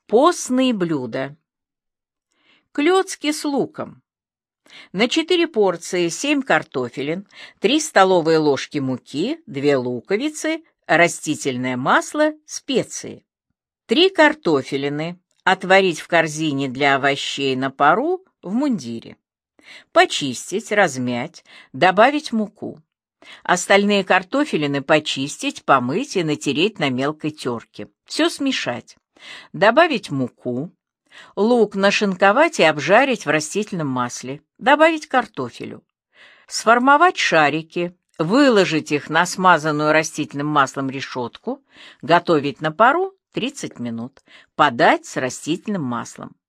Постные блюда. Клёцки с луком. На 4 порции 7 картофелин, 3 столовые ложки муки, 2 луковицы, растительное масло, специи. 3 картофелины отварить в корзине для овощей на пару в мундире. Почистить, размять, добавить муку. Остальные картофелины почистить, помыть и натереть на мелкой терке. Все смешать. Добавить муку. Лук нашинковать и обжарить в растительном масле. Добавить картофелю. Сформовать шарики, выложить их на смазанную растительным маслом решетку, готовить на пару 30 минут. Подать с растительным маслом.